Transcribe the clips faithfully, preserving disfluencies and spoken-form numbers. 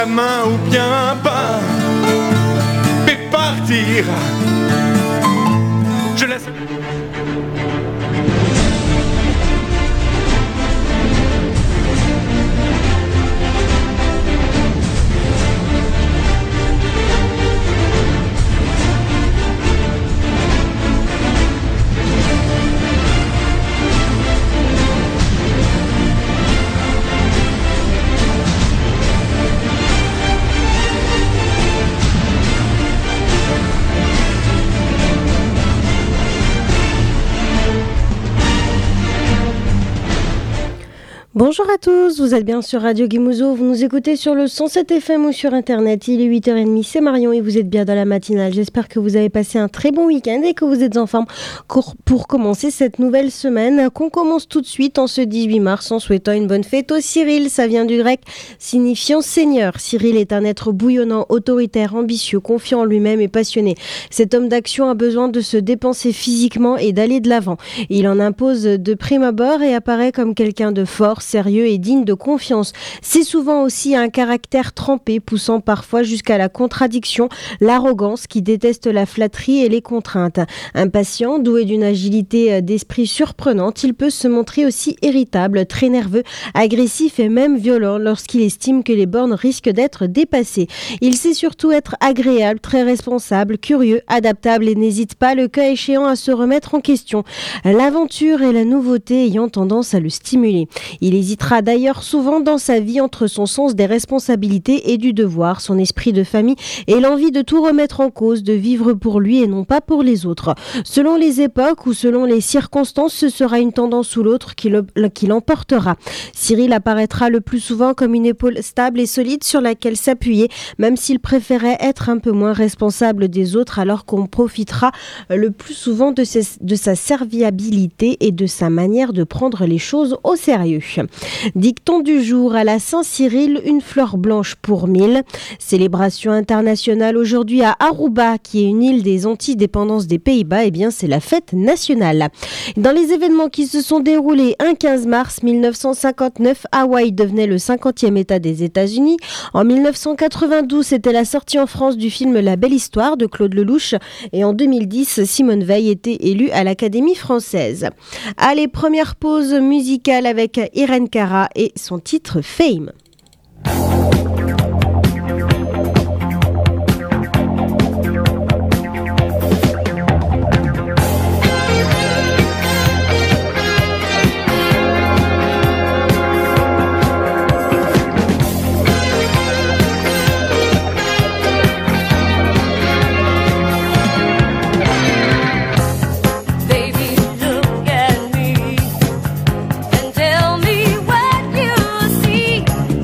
La main ou bien pas, mais partir. Je laisse. Bonjour à tous, vous êtes bien sur Radio Guimouzo, vous nous écoutez sur le cent sept F M ou sur internet, il est huit heures trente, c'est Marion et vous êtes bien dans la matinale. J'espère que vous avez passé un très bon week-end et que vous êtes en forme pour commencer cette nouvelle semaine qu'on commence tout de suite en ce dix-huit mars en souhaitant une bonne fête au Cyril. Ça vient du grec signifiant seigneur. Cyril est un être bouillonnant, autoritaire, ambitieux, confiant en lui-même et passionné. Cet homme d'action a besoin de se dépenser physiquement et d'aller de l'avant. Il en impose de prime abord et apparaît comme quelqu'un de fort, sérieux et digne de confiance. C'est souvent aussi un caractère trempé, poussant parfois jusqu'à la contradiction, l'arrogance qui déteste la flatterie et les contraintes. Impatient, doué d'une agilité d'esprit surprenante, il peut se montrer aussi irritable, très nerveux, agressif et même violent lorsqu'il estime que les bornes risquent d'être dépassées. Il sait surtout être agréable, très responsable, curieux, adaptable et n'hésite pas, le cas échéant, à se remettre en question. L'aventure et la nouveauté ayant tendance à le stimuler. Il hésitera d'ailleurs souvent dans sa vie entre son sens des responsabilités et du devoir, son esprit de famille et l'envie de tout remettre en cause, de vivre pour lui et non pas pour les autres. Selon les époques ou selon les circonstances, ce sera une tendance ou l'autre qui, le, qui l'emportera. Cyril apparaîtra le plus souvent comme une épaule stable et solide sur laquelle s'appuyer, même s'il préférait être un peu moins responsable des autres, alors qu'on profitera le plus souvent de, ses, de sa serviabilité et de sa manière de prendre les choses au sérieux. Dicton du jour: à la Saint-Cyril, une fleur blanche pour mille. Célébration internationale aujourd'hui à Aruba, qui est une île des Antilles, dépendance des Pays-Bas. Eh bien, c'est la fête nationale. Dans les événements qui se sont déroulés, un quinze mars mille neuf cent cinquante-neuf, Hawaï devenait le cinquantième État des États-Unis. En mille neuf cent quatre-vingt-douze, c'était la sortie en France du film La Belle Histoire de Claude Lelouch. Et en deux mille dix, Simone Veil était élue à l'Académie française. Allez, première pause musicale avec Irene Cara et son titre Fame. Tell me what you see.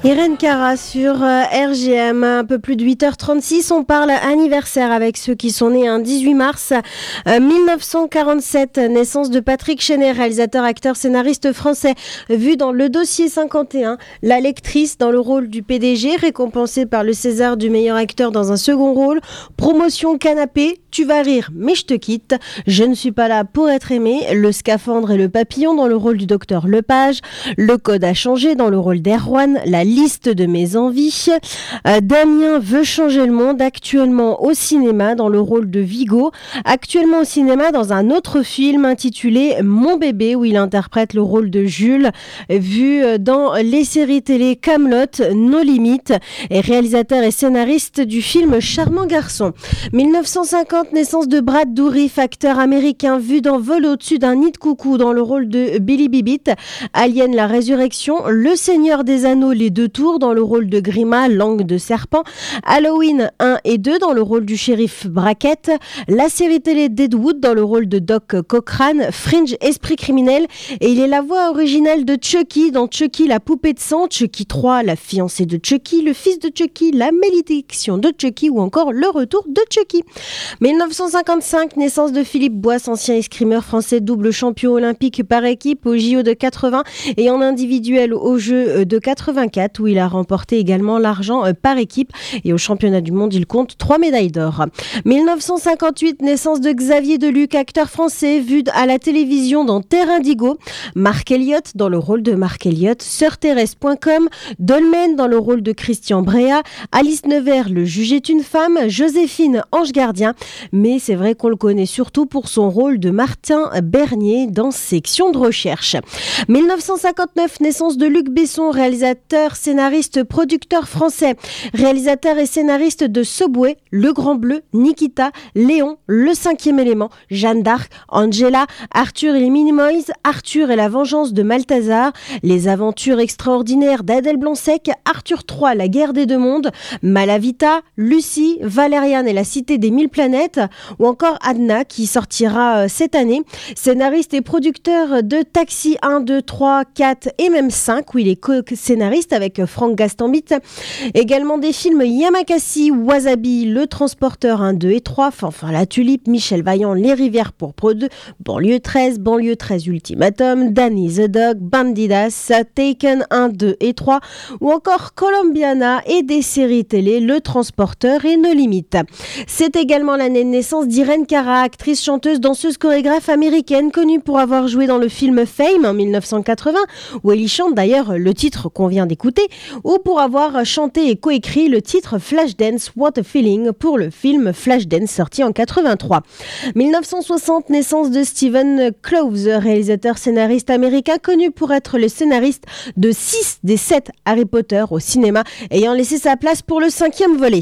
Irène Cara sur euh, R G M, un peu plus de huit heures trente-six, on parle anniversaire avec ceux qui sont nés un dix-huit mars euh, mille neuf cent quarante-sept, naissance de Patrick Chenet, réalisateur, acteur, scénariste français, vu dans Le Dossier cinquante et un, La Lectrice dans le rôle du P D G, récompensé par le César du meilleur acteur dans un second rôle, promotion Canapé, Tu vas rire mais je te quitte, Je ne suis pas là pour être aimé, Le Scaphandre et le Papillon dans le rôle du docteur Lepage, Le Code a changé dans le rôle d'Erwan, La Liste de mes envies, euh, Damien veut changer le monde, actuellement au cinéma dans le rôle de Vigo, actuellement au cinéma dans un autre film intitulé Mon bébé où il interprète le rôle de Jules, vu dans les séries télé Kaamelott, Nos limites, et réalisateur et scénariste du film Charmant garçon. mille neuf cent cinquante, naissance de Brad Dourif, acteur américain vu dans Vol au-dessus d'un nid de coucou dans le rôle de Billy Bibbit, Alien la résurrection, Le Seigneur des Anneaux les deux tours dans le rôle de Grima, langue de serpent, Halloween un et deux dans le rôle du shérif Brackett, la série télé Deadwood dans le rôle de Doc Cochrane, Fringe esprit criminel, et il est la voix originale de Chucky dans Chucky la poupée de sang, Chucky trois, la fiancée de Chucky, le fils de Chucky, la malédiction de Chucky ou encore le retour de Chucky. mille neuf cent cinquante-cinq, naissance de Philippe Boisse, ancien escrimeur français, double champion olympique par équipe au J O de quatre-vingts et en individuel aux Jeux de quatre-vingt-quatre où il a remporté également l'argent par équipe, et au championnat du monde il compte trois médailles d'or. mille neuf cent cinquante-huit, naissance de Xavier Deluc, acteur français vu à la télévision dans Terre Indigo, Marc Elliott dans le rôle de Marc Elliott, Sœur Thérèse point com, Dolmen dans le rôle de Christian Bréa, Alice Nevers, Le juge est une femme, Joséphine, Ange gardien, mais c'est vrai qu'on le connaît surtout pour son rôle de Martin Bernier dans Section de recherche. mille neuf cent cinquante-neuf, naissance de Luc Besson, réalisateur, scénariste, producteur français, réalisateur et scénariste de Subway, Le Grand Bleu, Nikita, Léon, Le Cinquième Élément, Jeanne d'Arc, Angela, Arthur et les Minimoys, Arthur et la vengeance de Malthazar, Les aventures extraordinaires d'Adèle Blanc-Sec, Arthur trois, La guerre des deux mondes, Malavita, Lucie, Valériane et la cité des mille planètes, ou encore Adna qui sortira cette année, scénariste et producteur de Taxi un, deux, trois, quatre et même cinq où il est co-scénariste avec Franck Gastambit, également des films Yamakasi, Wasabi, Le Transporteur un, deux et trois, Fanfan la Tulipe, Michel Vaillant, Les Rivières pourpres deux, Banlieue treize, Banlieue treize Ultimatum, Danny the Dog, Bandidas, Taken un, deux et trois, ou encore Colombiana et des séries télé Le Transporteur et Nos limites. C'est également l'année de naissance d'Irène Cara, actrice, chanteuse, danseuse, chorégraphe américaine connue pour avoir joué dans le film Fame en mille neuf cent quatre-vingts, où elle y chante d'ailleurs le titre qu'on vient d'écouter, ou pour avoir chanté et coécrit le titre Flashdance What a Feeling pour le film Flashdance sorti en quatre-vingt-trois. mille neuf cent soixante, naissance de Stephen Kloves, réalisateur scénariste américain connu pour être le scénariste de six des sept Harry Potter au cinéma, ayant laissé sa place pour le cinquième volet.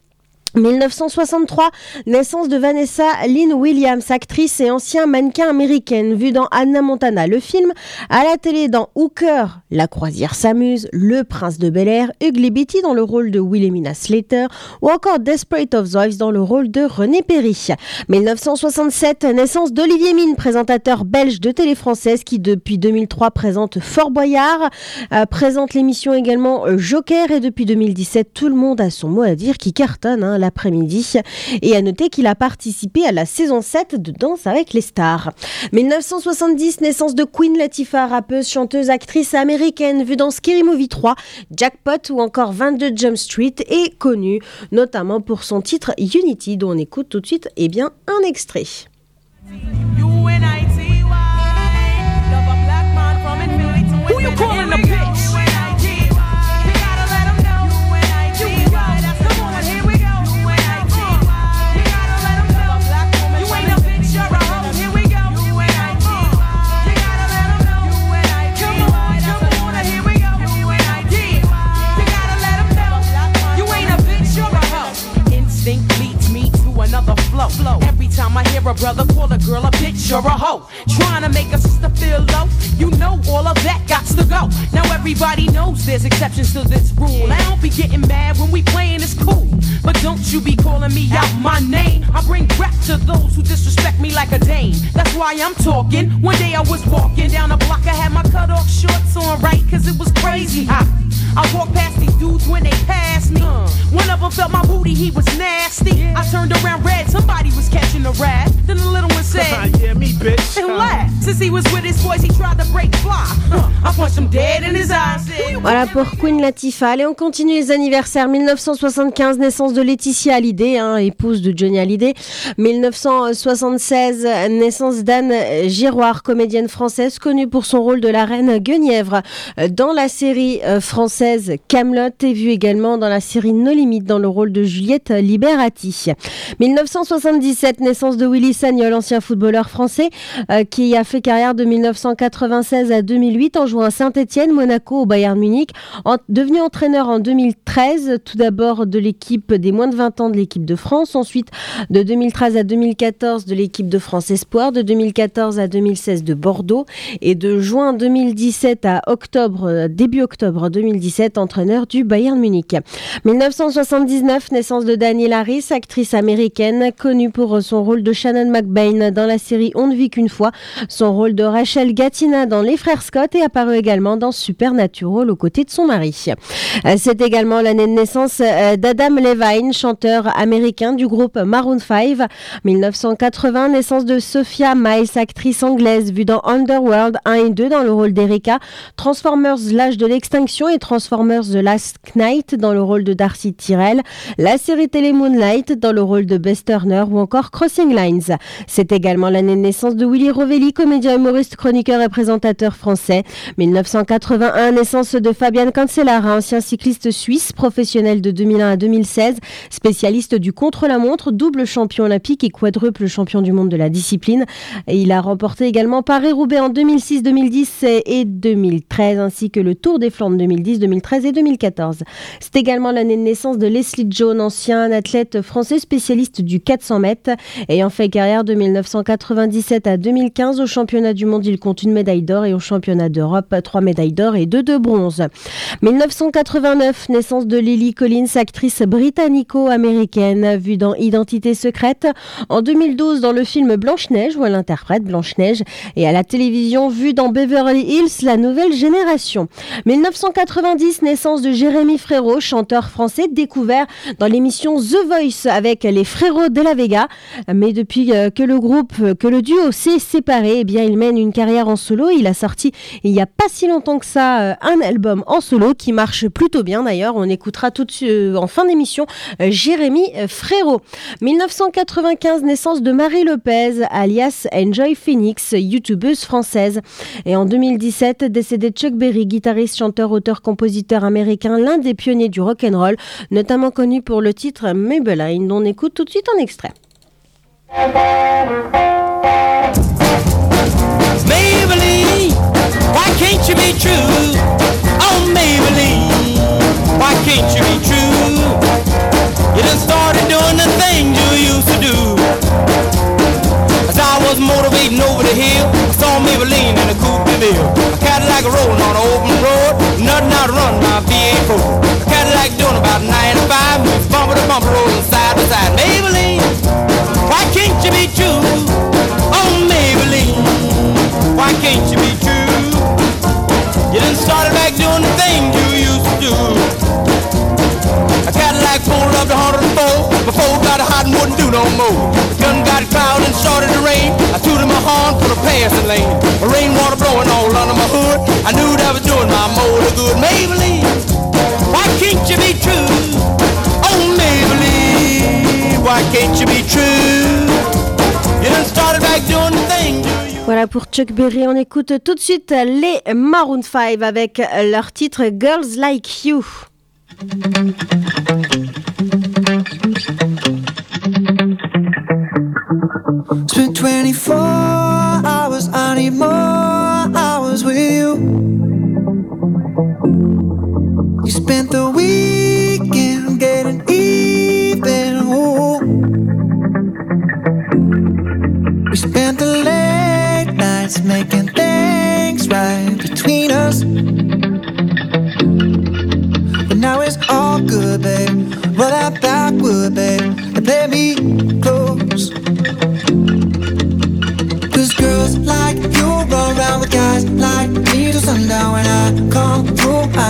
mille neuf cent soixante-trois, naissance de Vanessa Lynn Williams, actrice et ancien mannequin américaine, vue dans Hannah Montana, le film, à la télé dans Hooker, La croisière s'amuse, Le prince de Bel-Air, Ugly Betty dans le rôle de Wilhelmina Slater, ou encore Desperate Housewives dans le rôle de René Perry. mille neuf cent soixante-sept, naissance d'Olivier Mine, présentateur belge de télé française qui depuis deux mille trois présente Fort Boyard, euh, présente l'émission également euh, Joker, et depuis deux mille dix-sept, tout le monde a son mot à dire, qui cartonne, hein, l'après-midi, et à noter qu'il a participé à la saison sept de Danse avec les stars. mille neuf cent soixante-dix, naissance de Queen Latifah, rappeuse, chanteuse, actrice américaine vue dans Scary Movie trois, Jackpot ou encore vingt-deux Jump Street, et connue notamment pour son titre Unity dont on écoute tout de suite eh bien, un extrait. Who you calling the bitch? Flow. Every time I hear a brother call a girl a bitch or a hoe, trying to make a sister feel low, you know all of that gots to go. Now everybody knows there's exceptions to this rule. I don't be getting mad when we playing, it's cool, but don't you be calling me out my name. I bring rap to those who disrespect me like a dame. That's why I'm talking. One day I was walking down the block, I had my cut off shorts on, right? Cause it was crazy hot. I walked past these dudes when they passed me. One of them felt my booty, he was nasty. I turned around red, somebody was catching a rat. Then the little one said, yeah, me, bitch. And laughed. Since he was with his boys, he tried to break fly. I punched him dead in his eyes. Voilà pour Queen Latifah. Allez, on continue les anniversaires. dix-neuf cent soixante-quinze, naissance de Laetitia Hallyday, hein, épouse de Johnny Hallyday. dix-neuf cent soixante-seize, naissance d'Anne Giroir, comédienne française connue pour son rôle de la reine Guenièvre dans la série française Kaamelott et vue également dans la série No Limit dans le rôle de Juliette Liberati. dix-neuf cent soixante-dix-sept, naissance de Willy Sagnol, ancien footballeur français euh, qui a fait carrière de dix-neuf cent quatre-vingt-seize à deux mille huit en jouant à Saint-Étienne, Monaco, au Bayern Munich. En, devenu entraîneur en deux mille treize, tout d'abord de l'équipe des moins de vingt ans de l'équipe de France, ensuite de deux mille treize à deux mille quatorze de l'équipe de France Espoir, de deux mille quatorze à deux mille seize de Bordeaux et de juin deux mille dix-sept à octobre, début octobre deux mille dix-sept, entraîneur du Bayern Munich. dix-neuf cent soixante-dix-neuf, naissance de Danielle Harris, actrice américaine connue pour son rôle de Shannon McBain dans la série On ne vit qu'une fois, son rôle de Rachel Gatina dans Les Frères Scott et apparu également dans Supernatural aux côtés de son mari. C'est également l'année de naissance d'Adam Levine, chanteur américain du groupe Maroon cinq. dix-neuf cent quatre-vingts, naissance de Sophia Miles, actrice anglaise vue dans Underworld un et deux dans le rôle d'Erika, Transformers l'âge de l'extinction et Transformers The Last Knight dans le rôle de Darcy Tyrell, la série télé Moonlight dans le rôle de Bess Turner ou encore Crossing Lines. C'est également l'année de naissance de Willy Rovelli, comédien, humoriste, chroniqueur et présentateur français. dix-neuf cent quatre-vingt-un, naissance de Fabian Cancellara, ancien cycliste suisse, professionnel de deux mille un à deux mille seize, spécialiste du contre-la-montre, double champion olympique et quadruple champion du monde de la discipline. Et il a remporté également Paris-Roubaix en deux mille six, deux mille dix et deux mille treize, ainsi que le Tour des Flandres deux mille dix, deux mille treize et deux mille quatorze. C'est également l'année de naissance de Leslie Jones, ancien athlète français spécialiste du quatre cents mètres, ayant fait carrière de dix-neuf cent quatre-vingt-dix-sept à deux mille quinze. Au championnat du monde, il compte une médaille d'or et au championnat d'Europe, trois médailles d'or et deux de bronze. dix-neuf cent quatre-vingt-neuf, naissance de Lily Collins, actrice britannico-américaine, vue dans Identité secrète. En deux mille douze, dans le film Blanche-Neige, où elle interprète Blanche-Neige, et à la télévision, vue dans Beverly Hills, la nouvelle génération. dix-neuf cent quatre-vingt-dix, naissance de Jérémy Frérot, chanteur français découvert dans l'émission The Voice avec les Frérots de la Vega. Mais depuis que le groupe, que le duo s'est séparé, eh bien, il mène une carrière en solo. Il a sorti, il n'y a pas si longtemps que ça, un album en solo qui marche plutôt bien d'ailleurs. On écoutera tout de suite en fin d'émission Jérémy Frérot. dix-neuf cent quatre-vingt-quinze, naissance de Marie Lopez, alias Enjoy Phoenix, youtubeuse française. Et en deux mille dix-sept, décédé Chuck Berry, guitariste, chanteur, auteur, compositeur américain, l'un des pionniers du rock'n'roll, notamment connu pour le titre Maybelline, dont on écoute tout de suite un extrait. Maybelline, why can't you be true? Oh Maybelline, why can't you be true? You done started doing the things you used to do. As I was motivating over the hill, I saw Maybelline in a coupe de ville. A Cadillac rolling on an open road, nothing out to run my V eight four. A Cadillac doing about ninety-five, moves bumper to bumper, rolling side by side. Maybelline, why can't you be true? Oh Maybelline, why can't you be true? You done started back doing the things you used to do. A Cadillac pulled up to one oh four, before got hot and wouldn't do no more. The gun got cloud and started to rain. I tooted my horn for the passing lane. The rainwater blowing all under my hood. I knew that was doing my motor good. Maybelline, why can't you be true? Oh Maybelline, why can't you be true? You done started back doing the thing. Voilà pour Chuck Berry. On écoute tout de suite les Maroon cinq avec leur titre Girls Like You. Spent twenty-four hours, I need more hours with you. You spent the weekend getting even. Ooh. We spent the late nights making things right between us. But now it's all good, babe. Roll that backward, babe, and play me close.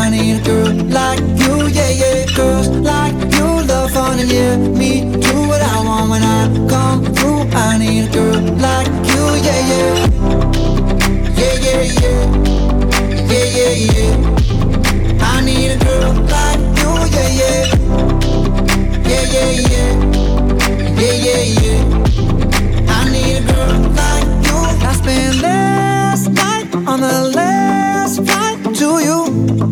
I need a girl like you, yeah, yeah. Girls like you love fun and yeah, me do what I want when I come through. I need a girl like you, yeah, yeah. Yeah, yeah, yeah. Yeah, yeah, yeah. I need a girl like you, yeah, yeah. Yeah, yeah, yeah. Yeah, yeah, yeah. I need a girl like you. I spent last night on the last flight to you.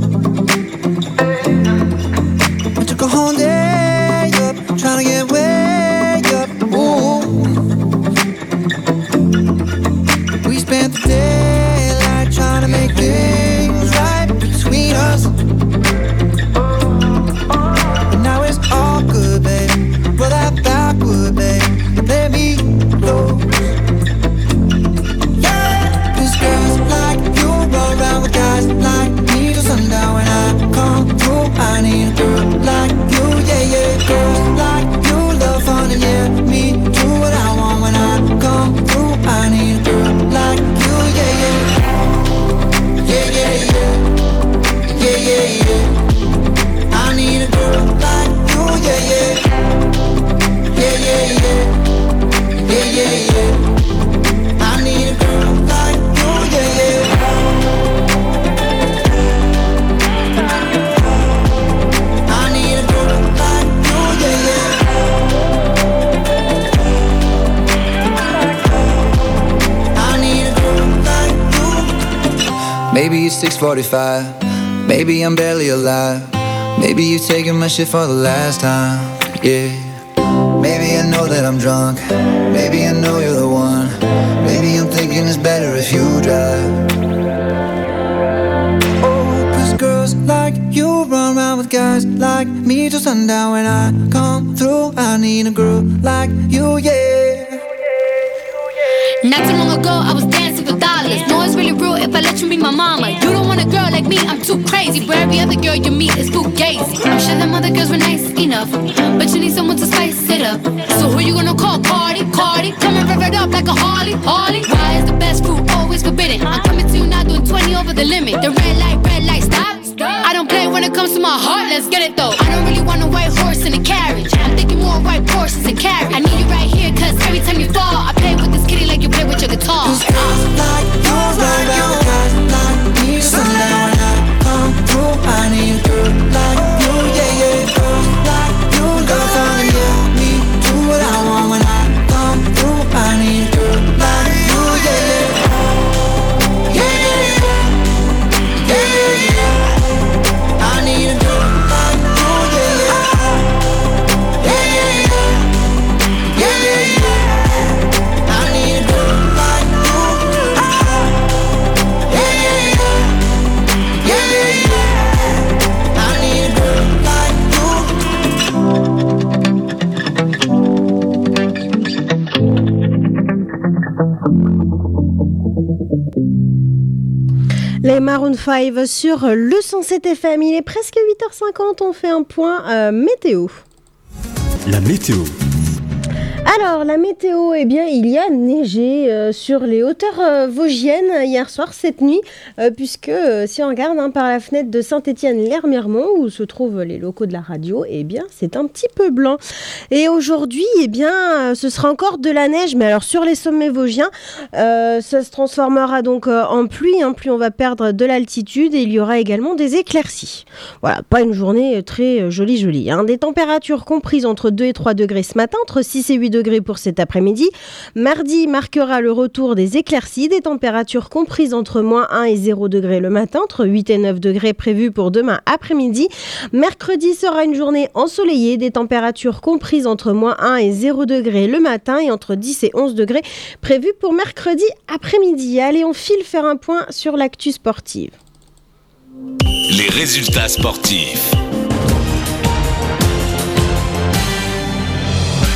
I took a whole day up, trying to get way up. Ooh. We spent the daylight trying to make things right between us. But now it's all good, baby. Roll that backward, baby. Let me close. Yeah, 'cause girls like you roll around with guys like me till sundown. When I come through, I need a girl like you, yeah, yeah. Girls like you love fun and yeah, me do what I want when I come through. I need a girl like you, yeah, yeah. Yeah, yeah, yeah. Yeah, yeah, yeah. I need a girl like you, yeah, yeah. Yeah, yeah, yeah. Yeah, yeah, yeah. I need a girl like you, yeah, yeah. I need a girl like you, yeah, yeah. I need a girl like you. Maybe it's six forty-five. Maybe I'm barely alive. Maybe you're taking my shit for the last time. Yeah. Maybe I know that I'm drunk. Maybe I know you're the one. Maybe I'm thinking it's better if you drive. Oh, 'cause girls like you run around with guys like me till sundown. When I come through, I need a girl like you, yeah. Not too long ago, I was dancing for dollars. No, it's really real if I let you be my mama. You don't want a girl like me, I'm too crazy. But every other girl you meet is fugazi. I'm sure them other girls were nice enough, but you need someone to spice it up. So who you gonna call? Cardi, Cardi. Come and rev it up like a Harley, Harley. Why is the best food always forbidden? I'm coming to you now doing twenty over the limit. The red light, red light, stop. I don't play when it comes to my heart, let's get it though. I don't really want a white horse in a carriage. I'm thinking more white horses and carriage. I need you right here, 'cause every time you fall, I play with this kitty like you play with your guitar. 'Cause girls like you run around with guys like me till sundown. When I come through, I need a girl like you, yeah, yeah. Girls like you love fun and yeah, me do what I want when I come through. I need a girl like you, yeah, yeah. Yeah, yeah, yeah. Yeah, yeah, yeah. I need a girl like you, yeah, yeah. Yeah, yeah, yeah. Yeah, yeah, yeah. I need a girl like you. Yeah, yeah, yeah. Yeah, yeah, yeah. I need a girl like you. Les Maroon cinq sur le cent sept F M. Il est presque huit heures cinquante, on fait un point euh, météo. La météo. Alors, la météo, eh bien, il y a neigé euh, sur les hauteurs euh, vosgiennes hier soir, cette nuit, euh, puisque euh, si on regarde hein, par la fenêtre de Saint-Étienne-l'Hermiermont, où se trouvent les locaux de la radio, eh bien, c'est un petit peu blanc. Et aujourd'hui, eh bien, euh, ce sera encore de la neige, mais alors sur les sommets vosgiens, euh, ça se transformera donc euh, en pluie, hein, plus on va perdre de l'altitude, et il y aura également des éclaircies. Voilà, pas une journée très euh, jolie, jolie. Hein. Des températures comprises entre deux et trois degrés ce matin, entre six et huit degrés pour cet après-midi. Mardi marquera le retour des éclaircies, des températures comprises entre moins un et zéro degrés le matin, entre huit et neuf degrés prévus pour demain après-midi. Mercredi sera une journée ensoleillée, des températures comprises entre moins un et zéro degrés le matin et entre dix et onze degrés prévus pour mercredi après-midi. Allez, on file faire un point sur l'actu sportive. Les résultats sportifs.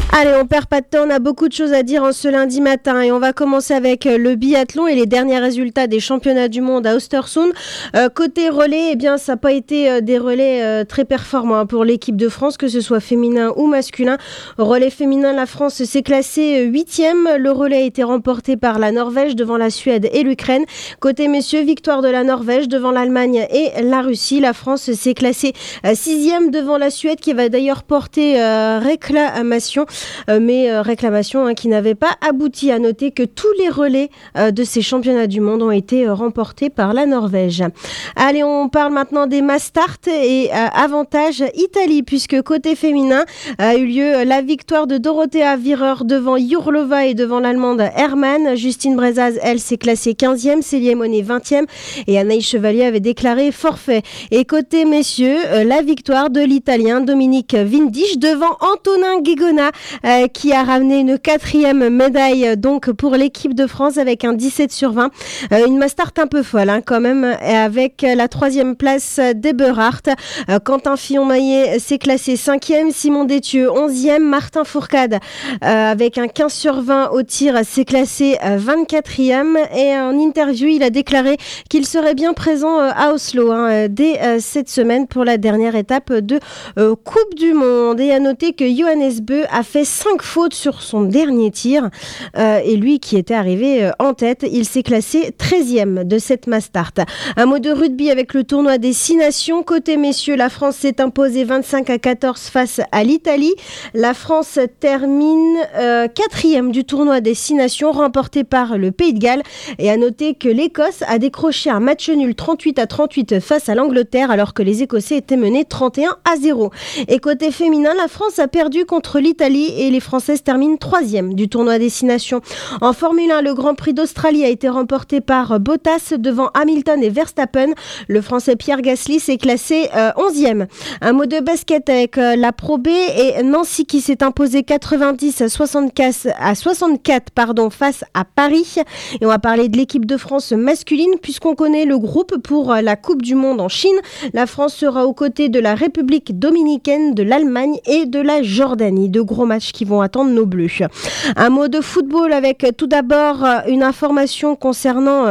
Allez, on perd pas de temps, on a beaucoup de choses à dire en ce lundi matin et on va commencer avec le biathlon et les derniers résultats des championnats du monde à Östersund. Euh, côté relais, eh bien, ça n'a pas été euh, des relais euh, très performants hein, pour l'équipe de France, que ce soit féminin ou masculin. Relais féminin, la France s'est classée huitième. Le relais a été remporté par la Norvège devant la Suède et l'Ukraine. Côté messieurs, victoire de la Norvège devant l'Allemagne et la Russie. La France s'est classée euh, sixième devant la Suède qui va d'ailleurs porter euh, réclamation. Euh, mais euh, réclamation hein, qui n'avait pas abouti. À noter que tous les relais euh, de ces championnats du monde ont été euh, remportés par la Norvège. Allez, on parle maintenant des mass start et euh, avantage Italie, puisque côté féminin a eu lieu la victoire de Dorothea Virer devant Jourlova et devant l'Allemande Hermann. Justine Brezaz, elle, s'est classée quinzième, Célia Monet vingtième et Anaïs Chevalier avait déclaré forfait. Et côté messieurs, euh, la victoire de l'Italien Dominique Vindisch devant Antonin Guégona, Euh, qui a ramené une quatrième médaille donc pour l'équipe de France avec un dix-sept sur vingt. Euh, une mass-start un peu folle hein, quand même, avec la troisième place d'Eberhardt. Euh, Quentin Fillon-Maillet s'est classé cinquième, Simon Détieux onzième, Martin Fourcade euh, avec un quinze sur vingt au tir s'est classé euh, vingt-quatrième et en interview il a déclaré qu'il serait bien présent euh, à Oslo hein, dès euh, cette semaine pour la dernière étape de euh, Coupe du Monde. Et à noter que Johannes Beu a fait cinq fautes sur son dernier tir euh, et lui qui était arrivé euh, en tête, il s'est classé treizième de cette mass start. Un mot de rugby avec le tournoi des six nations. Côté messieurs, la France s'est imposée vingt-cinq à quatorze face à l'Italie. La France termine euh, quatrième du tournoi des six nations remporté par le Pays de Galles. Et à noter que l'Écosse a décroché un match nul trente-huit à trente-huit face à l'Angleterre alors que les Écossais étaient menés trente et un à zéro. Et côté féminin, la France a perdu contre l'Italie et les Françaises terminent troisième du tournoi des six nations. En Formule un, le Grand Prix d'Australie a été remporté par Bottas devant Hamilton et Verstappen. Le Français Pierre Gasly s'est classé euh, onzième. Un mot de basket avec euh, la Pro B et Nancy qui s'est imposé quatre-vingt-dix à soixante-quatre, à soixante-quatre pardon, face à Paris. Et on va parler de l'équipe de France masculine puisqu'on connaît le groupe pour euh, la Coupe du Monde en Chine. La France sera aux côtés de la République dominicaine, de l'Allemagne et de la Jordanie. De gros matchs qui vont attendre nos Bleus. Un mot de football avec tout d'abord une information concernant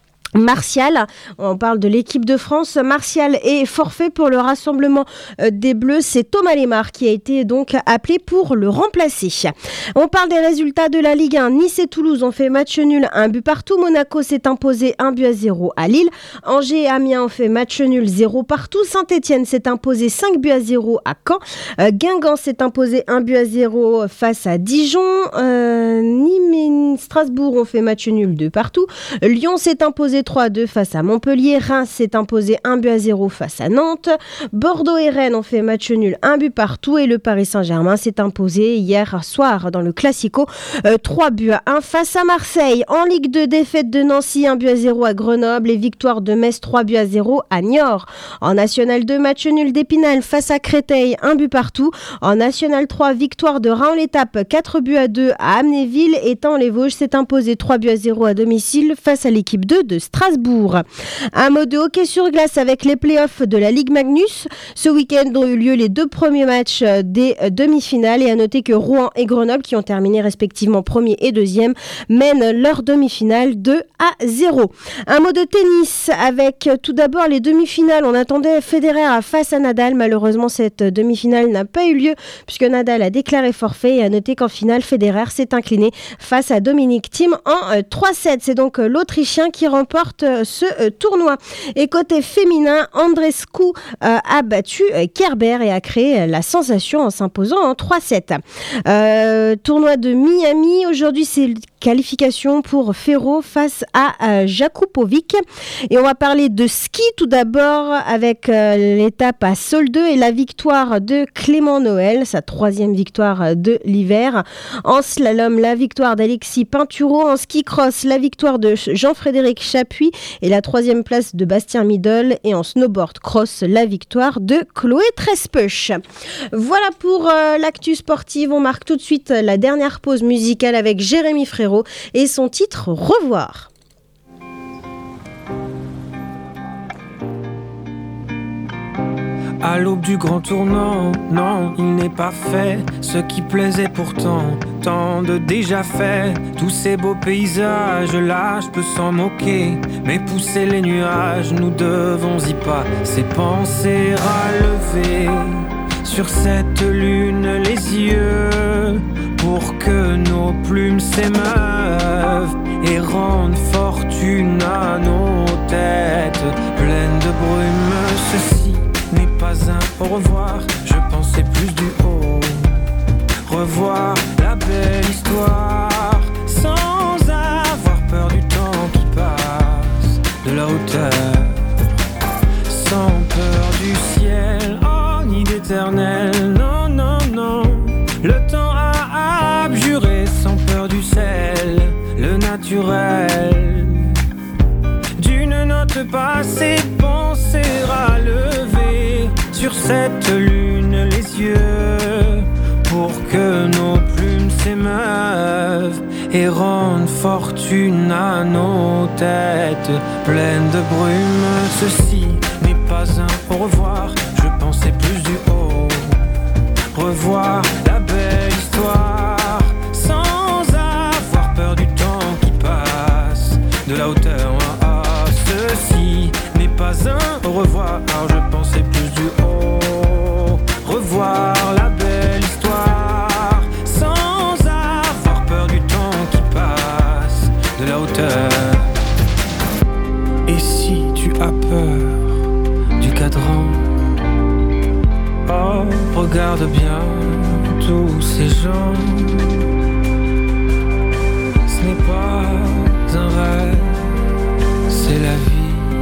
Martial, on parle de l'équipe de France. Martial est forfait pour le rassemblement des Bleus. C'est Thomas Lemar qui a été donc appelé pour le remplacer. On parle des résultats de la Ligue un. Nice et Toulouse ont fait match nul, un but partout. Monaco s'est imposé un but à zéro à Lille. Angers et Amiens ont fait match nul, zéro partout. Saint-Etienne s'est imposé cinq buts à zéro à Caen. Euh, Guingamp s'est imposé un but à zéro face à Dijon. Euh, Nîmes et Strasbourg ont fait match nul, deux partout. Lyon s'est imposé trois à deux face à Montpellier. Reims s'est imposé un but à zéro face à Nantes. Bordeaux et Rennes ont fait match nul, un but partout. Et le Paris Saint-Germain s'est imposé hier soir dans le Classico, euh, trois buts à un face à Marseille. En Ligue deux, défaite de Nancy, un but à zéro à Grenoble. Et victoire de Metz, trois buts à zéro à Niort. En National deux, match nul d'Épinal face à Créteil, un but partout. En National trois, victoire de Reims-l'Étape, quatre buts à deux à Amnéville. Et Taon-les-Vosges s'est imposé trois buts à zéro à domicile face à l'équipe deux de Strasbourg. Un mot de hockey sur glace avec les playoffs de la Ligue Magnus. Ce week-end ont eu lieu les deux premiers matchs des demi-finales et à noter que Rouen et Grenoble, qui ont terminé respectivement premier et deuxième, mènent leur demi-finale deux à zéro. Un mot de tennis avec tout d'abord les demi-finales. On attendait Federer face à Nadal. Malheureusement, cette demi-finale n'a pas eu lieu puisque Nadal a déclaré forfait et à noter qu'en finale, Federer s'est incliné face à Dominic Thiem en trois sept. C'est donc l'Autrichien qui remporte ce euh, tournoi. Et côté féminin, Andreescu euh, a battu euh, Kerber et a créé euh, la sensation en s'imposant en trois sept. Euh, tournoi de Miami, aujourd'hui c'est qualification pour Ferro face à euh, Jakupovic. Et on va parler de ski tout d'abord avec euh, l'étape à Solde et la victoire de Clément Noël, sa troisième victoire de l'hiver. En slalom, la victoire d'Alexis Pinturo. En ski cross, la victoire de Jean-Frédéric Chapuis et la troisième place de Bastien Midol. Et en snowboard cross, la victoire de Chloé Trespeuch. Voilà pour euh, l'actu sportive. On marque tout de suite la dernière pause musicale avec Jérémy Frérot et son titre Revoir. À l'aube du grand tournant, non, il n'est pas fait ce qui plaisait pourtant, tant de déjà fait. Tous ces beaux paysages là, je peux s'en moquer, mais pousser les nuages, nous devons y passer, penser à lever sur cette lune les yeux, pour que nos plumes s'émeuvent et rendent fortune à nos têtes pleines de brume. Ceci n'est pas un au revoir, je pensais plus du haut. Revoir la belle histoire sans avoir peur du temps qui passe, de la hauteur, sans peur du ciel, oh ni d'éternel, non, non, non. Le temps a abjuré sans peur du sel, le naturel. D'une note passée, penser à lever sur cette lune les yeux, pour que nos plumes s'émeuvent et rendent fortune à nos têtes pleines de brume. Ceci n'est pas un au revoir, je pensais plus du haut. Revoir la belle histoire sans avoir peur du temps qui passe, de la hauteur. Ah, ah, ceci n'est pas un au revoir, je pensais plus du haut. Revoir la belle histoire sans avoir peur du temps qui passe, de la hauteur. Et si tu as peur du cadran, oh, regarde bien tous ces gens. Ce n'est pas un rêve, c'est la vie.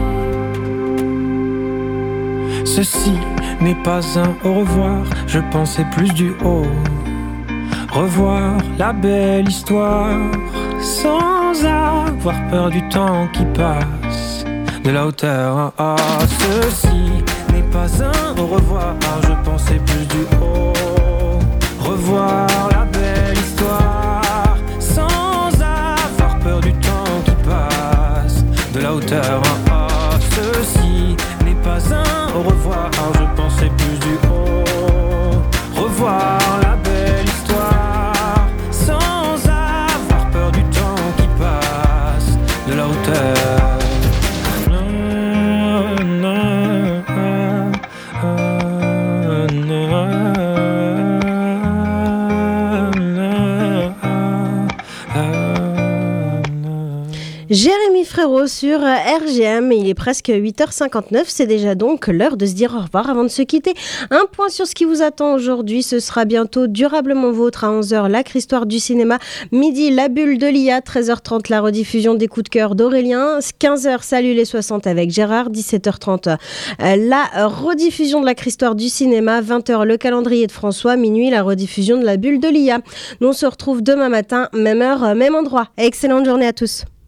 Ceci n'est pas un au revoir, je pensais plus du haut. Revoir la belle histoire sans avoir peur du temps qui passe, de la hauteur. Ah, ah, ceci n'est pas un au revoir, je pensais plus du haut. Revoir la belle histoire sans avoir peur du temps qui passe, de la hauteur. Ah, ah, ceci n'est pas un au revoir, je pensais plus du haut. Revoir la belle histoire sans avoir peur du temps qui passe, de la hauteur. Jérémy Frérot sur R G M, il est presque huit heures cinquante-neuf, c'est déjà donc l'heure de se dire au revoir avant de se quitter. Un point sur ce qui vous attend aujourd'hui, ce sera bientôt Durablement Vôtre à onze heures, la Histoire du cinéma, midi la bulle de l'I A, treize heures trente la rediffusion des coups de cœur d'Aurélien, quinze heures Salut les soixante avec Gérard, dix-sept heures trente la rediffusion de la Histoire du cinéma, vingt heures le calendrier de François, minuit la rediffusion de la bulle de l'I A. Nous on se retrouve demain matin, même heure, même endroit. Excellente journée à tous.